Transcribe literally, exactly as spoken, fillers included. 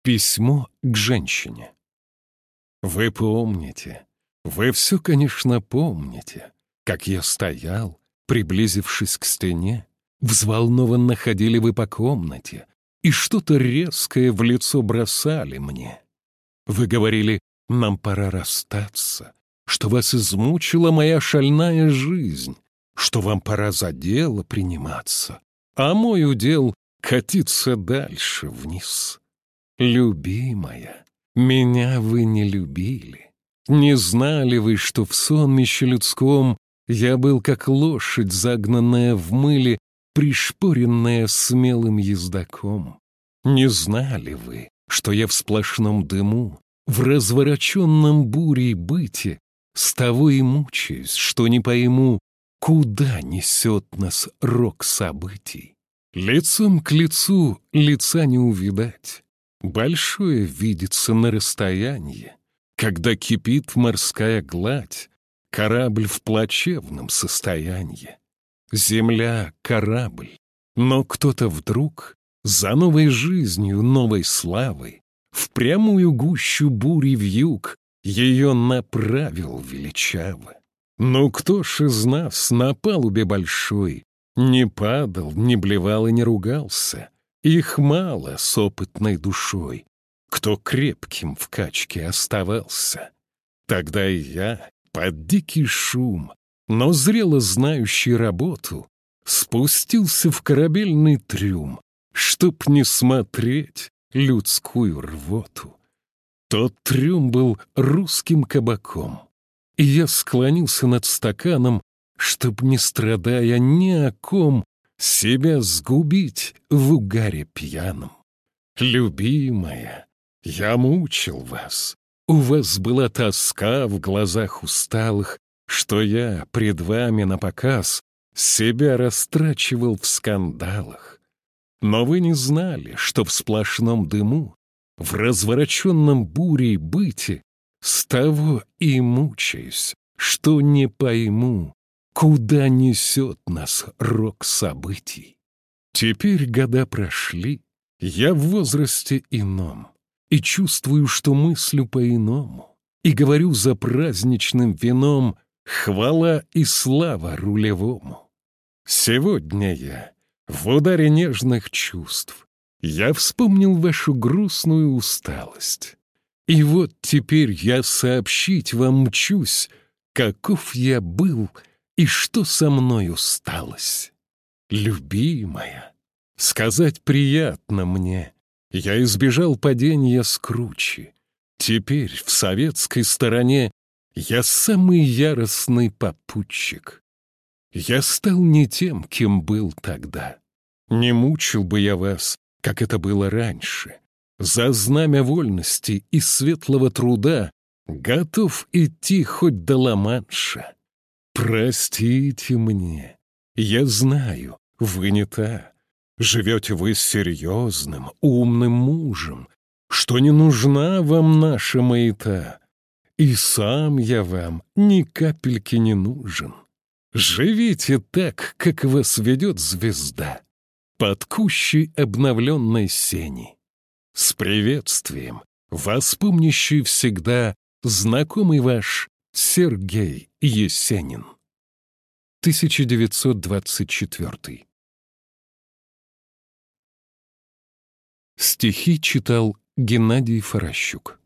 Письмо к женщине. Вы помните, вы все, конечно, помните, как я стоял, приблизившись к стене, взволнованно ходили вы по комнате и что-то резкое в лицо бросали мне. Вы говорили, нам пора расстаться, что вас измучила моя шальная жизнь, что вам пора за дело приниматься, а мой удел — катиться дальше вниз. Любимая, меня вы не любили. Не знали вы, что в сонмище людском я был как лошадь, загнанная в мыле, пришпоренная смелым ездаком. Не знали вы, что я в сплошном дыму, в развороченном бурей быте, с того и мучаюсь, что не пойму, куда несет нас рок событий. Лицом к лицу лица не увидать. Большое видится на расстоянии, когда кипит морская гладь, корабль в плачевном состоянии. Земля — корабль, но кто-то вдруг за новой жизнью, новой славой в прямую гущу бури вьюг ее направил величаво. Ну кто ж из нас на палубе большой не падал, не блевал и не ругался? Их мало с опытной душой, кто крепким в качке оставался. Тогда и я, под дикий шум, но зрело знающий работу, спустился в корабельный трюм, чтоб не смотреть людскую рвоту. Тот трюм был русским кабаком, и я склонился над стаканом, чтоб, не страдая ни о ком, себя сгубить в угаре пьяном. Любимая, я мучил вас. У вас была тоска в глазах усталых, что я пред вами напоказ себя растрачивал в скандалах. Но вы не знали, что в сплошном дыму, в развороченном бурей быте, с того и мучаюсь, что не пойму, куда несет нас рок событий. Теперь года прошли, я в возрасте ином, и чувствую, что мыслю по-иному, и говорю за праздничным вином хвала и слава рулевому. Сегодня я в ударе нежных чувств, я вспомнил вашу грустную усталость. И вот теперь я сообщить вам мчусь, каков я был и что со мною сталось. Любимая, сказать приятно мне, я избежал падения с кручи. Теперь в советской стороне я самый яростный попутчик. Я стал не тем, кем был тогда. Не мучил бы я вас, как это было раньше. За знамя вольности и светлого труда готов идти хоть до Ла-Манша. Простите мне, я знаю, вы не та. Живете вы серьезным, умным мужем, что не нужна вам наша маята. И сам я вам ни капельки не нужен. Живите так, как вас ведет звезда, под кущей обновленной сени. С приветствием, вас помнящий всегда знакомый ваш Сергей Есенин. тысяча девятьсот двадцать четвёртый. Стихи читал Геннадий Форощук.